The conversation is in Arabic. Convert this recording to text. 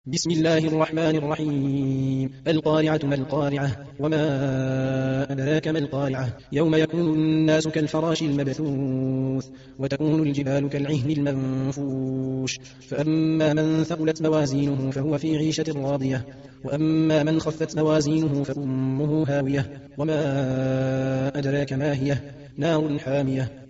بسم الله الرحمن الرحيم. القارعة ما القارعة وما أدراك ما القارعة يوم يكون الناس كالفراش المبثوث وتكون الجبال كالعهن المنفوش فأما من ثقلت موازينه فهو في عيشة راضية وأما من خفت موازينه فأمه هاوية وما أدراك ما هي نار حامية